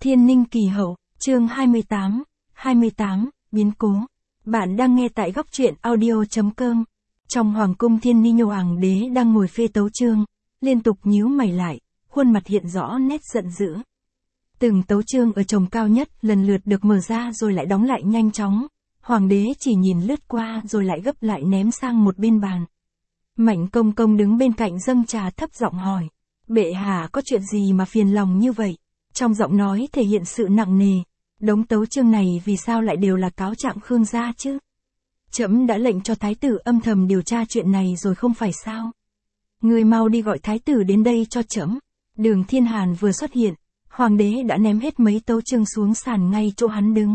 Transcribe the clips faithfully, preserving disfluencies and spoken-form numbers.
Thiên Ninh Kỳ Hậu, chương hai mươi tám, hai mươi tám, biến cố. Bạn đang nghe tại góc truyện audio.com. Trong hoàng cung Thiên Ninh Hoàng đế đang ngồi phê tấu chương, liên tục nhíu mày lại, khuôn mặt hiện rõ nét giận dữ. Từng tấu chương ở chồng cao nhất lần lượt được mở ra rồi lại đóng lại nhanh chóng. Hoàng đế chỉ nhìn lướt qua rồi lại gấp lại ném sang một bên bàn. Mạnh Công Công đứng bên cạnh dâng trà thấp giọng hỏi. Bệ hạ có chuyện gì mà phiền lòng như vậy? Trong giọng nói thể hiện sự nặng nề. Đống tấu chương này vì sao lại đều là cáo trạng Khương gia chứ? Trẫm đã lệnh cho thái tử âm thầm điều tra chuyện này rồi không phải sao? Người mau đi gọi thái tử đến đây cho trẫm. Đường Thiên Hàn vừa xuất hiện, hoàng đế đã ném hết mấy tấu chương xuống sàn ngay chỗ hắn đứng.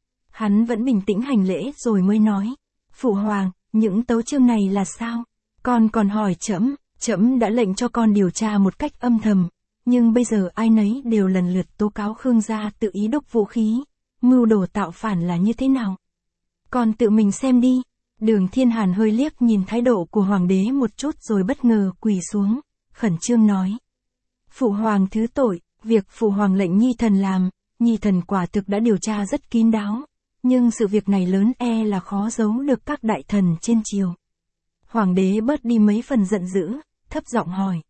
Hắn vẫn bình tĩnh hành lễ rồi mới nói. Phụ hoàng, những tấu chương này là sao? Con còn hỏi trẫm, trẫm đã lệnh cho con điều tra một cách âm thầm, nhưng bây giờ ai nấy đều lần lượt tố cáo Khương gia tự ý đúc vũ khí, mưu đồ tạo phản là như thế nào? Con tự mình xem đi. Đường Thiên Hàn hơi liếc nhìn thái độ của hoàng đế một chút rồi bất ngờ quỳ xuống, khẩn trương nói. Phụ hoàng thứ tội, việc phụ hoàng lệnh nhi thần làm, nhi thần quả thực đã điều tra rất kín đáo, nhưng sự việc này lớn e là khó giấu được các đại thần trên triều. Hoàng đế bớt đi mấy phần giận dữ, thấp giọng hỏi.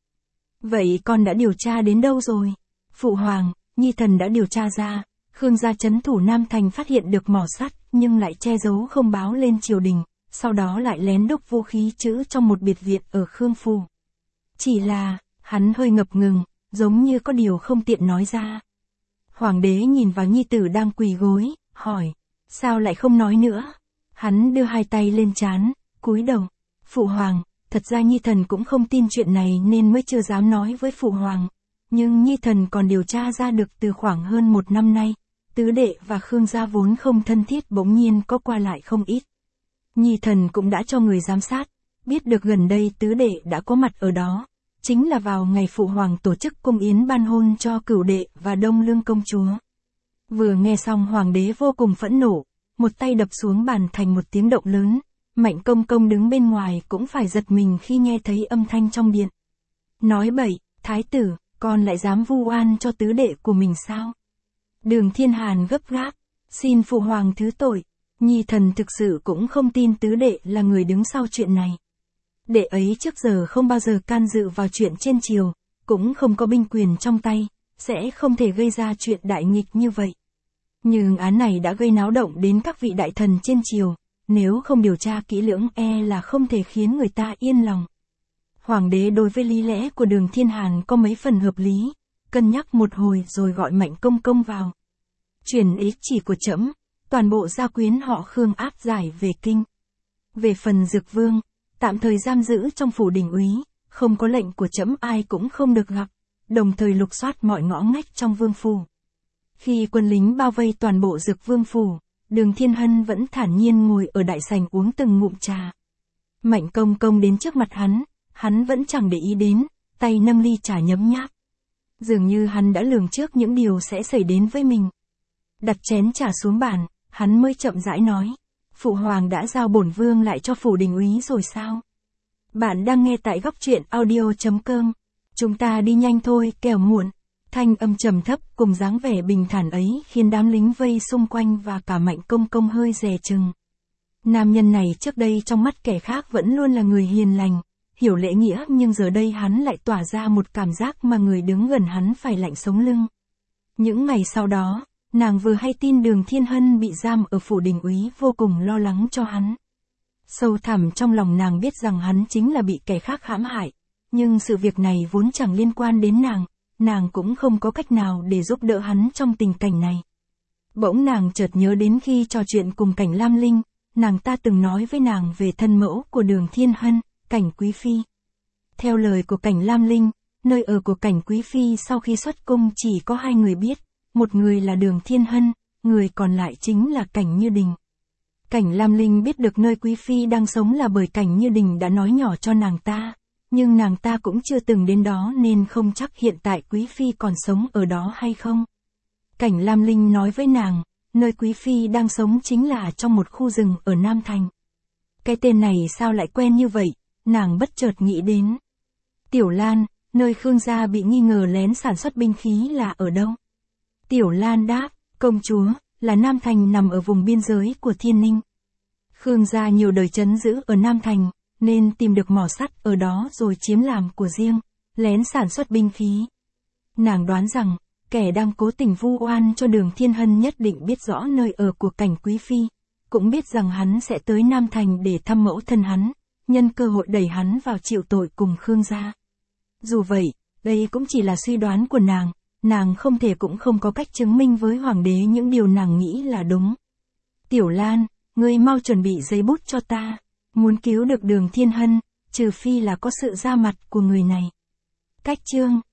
Vậy con đã điều tra đến đâu rồi? Phụ hoàng, nhi thần đã điều tra ra, Khương gia trấn thủ Nam Thành phát hiện được mỏ sắt, nhưng lại che giấu không báo lên triều đình, sau đó lại lén đúc vũ khí trữ trong một biệt viện ở Khương Phủ. Chỉ là, hắn hơi ngập ngừng, giống như có điều không tiện nói ra. Hoàng đế nhìn vào nhi tử đang quỳ gối, hỏi, sao lại không nói nữa? Hắn đưa hai tay lên trán, cúi đầu. Phụ hoàng, thật ra nhi thần cũng không tin chuyện này nên mới chưa dám nói với phụ hoàng. Nhưng nhi thần còn điều tra ra được từ khoảng hơn một năm nay, tứ đệ và Khương gia vốn không thân thiết bỗng nhiên có qua lại không ít. Nhi thần cũng đã cho người giám sát, biết được gần đây tứ đệ đã có mặt ở đó, chính là vào ngày phụ hoàng tổ chức cung yến ban hôn cho cửu đệ và Đông Lương công chúa. Vừa nghe xong hoàng đế vô cùng phẫn nộ, một tay đập xuống bàn thành một tiếng động lớn. Mạnh Công Công đứng bên ngoài cũng phải giật mình khi nghe thấy âm thanh trong điện. Nói bậy, thái tử, con lại dám vu oan cho tứ đệ của mình sao? Đường Thiên Hàn gấp gáp, xin phụ hoàng thứ tội, nhi thần thực sự cũng không tin tứ đệ là người đứng sau chuyện này. Đệ ấy trước giờ không bao giờ can dự vào chuyện trên triều, cũng không có binh quyền trong tay, sẽ không thể gây ra chuyện đại nghịch như vậy. Nhưng án này đã gây náo động đến các vị đại thần trên triều. Nếu không điều tra kỹ lưỡng e là không thể khiến người ta yên lòng. Hoàng đế đối với lý lẽ của Đường Thiên Hàn có mấy phần hợp lý, cân nhắc một hồi rồi gọi Mạnh Công Công vào. Truyền ý chỉ của trẫm, toàn bộ gia quyến họ Khương áp giải về kinh. Về phần Dực Vương, tạm thời giam giữ trong phủ đình úy, không có lệnh của trẫm ai cũng không được gặp, đồng thời lục soát mọi ngõ ngách trong vương phủ. Khi quân lính bao vây toàn bộ Dực Vương phủ, Đường Thiên Hân vẫn thản nhiên ngồi ở đại sảnh uống từng ngụm trà. Mạnh Công Công đến trước mặt hắn, hắn vẫn chẳng để ý đến, tay nâng ly trà nhấm nháp. Dường như hắn đã lường trước những điều sẽ xảy đến với mình. Đặt chén trà xuống bàn, hắn mới chậm rãi nói. Phụ hoàng đã giao bổn vương lại cho phủ đình úy rồi sao? Bạn đang nghe tại góc truyện audio.com. Chúng ta đi nhanh thôi, kẻo muộn. Thanh âm trầm thấp cùng dáng vẻ bình thản ấy khiến đám lính vây xung quanh và cả Mạnh Công Công hơi dè chừng. Nam nhân này trước đây trong mắt kẻ khác vẫn luôn là người hiền lành, hiểu lễ nghĩa, nhưng giờ đây hắn lại tỏa ra một cảm giác mà người đứng gần hắn phải lạnh sống lưng. Những ngày sau đó, nàng vừa hay tin Đường Thiên Hân bị giam ở phủ đình úy vô cùng lo lắng cho hắn. Sâu thẳm trong lòng nàng biết rằng hắn chính là bị kẻ khác hãm hại, nhưng sự việc này vốn chẳng liên quan đến nàng. Nàng cũng không có cách nào để giúp đỡ hắn trong tình cảnh này. Bỗng nàng chợt nhớ đến khi trò chuyện cùng Cảnh Lam Linh, nàng ta từng nói với nàng về thân mẫu của Đường Thiên Hân, Cảnh Quý Phi. Theo lời của Cảnh Lam Linh, nơi ở của Cảnh Quý Phi sau khi xuất cung chỉ có hai người biết, một người là Đường Thiên Hân, người còn lại chính là Cảnh Như Đình. Cảnh Lam Linh biết được nơi Quý Phi đang sống là bởi Cảnh Như Đình đã nói nhỏ cho nàng ta. Nhưng nàng ta cũng chưa từng đến đó nên không chắc hiện tại Quý Phi còn sống ở đó hay không. Cảnh Lam Linh nói với nàng, nơi Quý Phi đang sống chính là trong một khu rừng ở Nam Thành. Cái tên này sao lại quen như vậy, nàng bất chợt nghĩ đến. Tiểu Lan, nơi Khương gia bị nghi ngờ lén sản xuất binh khí là ở đâu? Tiểu Lan đáp, công chúa, là Nam Thành nằm ở vùng biên giới của Thiên Ninh. Khương gia nhiều đời trấn giữ ở Nam Thành, nên tìm được mỏ sắt ở đó rồi chiếm làm của riêng, lén sản xuất binh khí. Nàng đoán rằng, kẻ đang cố tình vu oan cho Đường Thiên Hân nhất định biết rõ nơi ở của Cảnh Quý Phi, cũng biết rằng hắn sẽ tới Nam Thành để thăm mẫu thân hắn, nhân cơ hội đẩy hắn vào chịu tội cùng Khương gia. Dù vậy, đây cũng chỉ là suy đoán của nàng, nàng không thể cũng không có cách chứng minh với hoàng đế những điều nàng nghĩ là đúng. Tiểu Lan, ngươi mau chuẩn bị giấy bút cho ta, muốn cứu được Đường Thiên Hân, trừ phi là có sự ra mặt của người này. Cách chương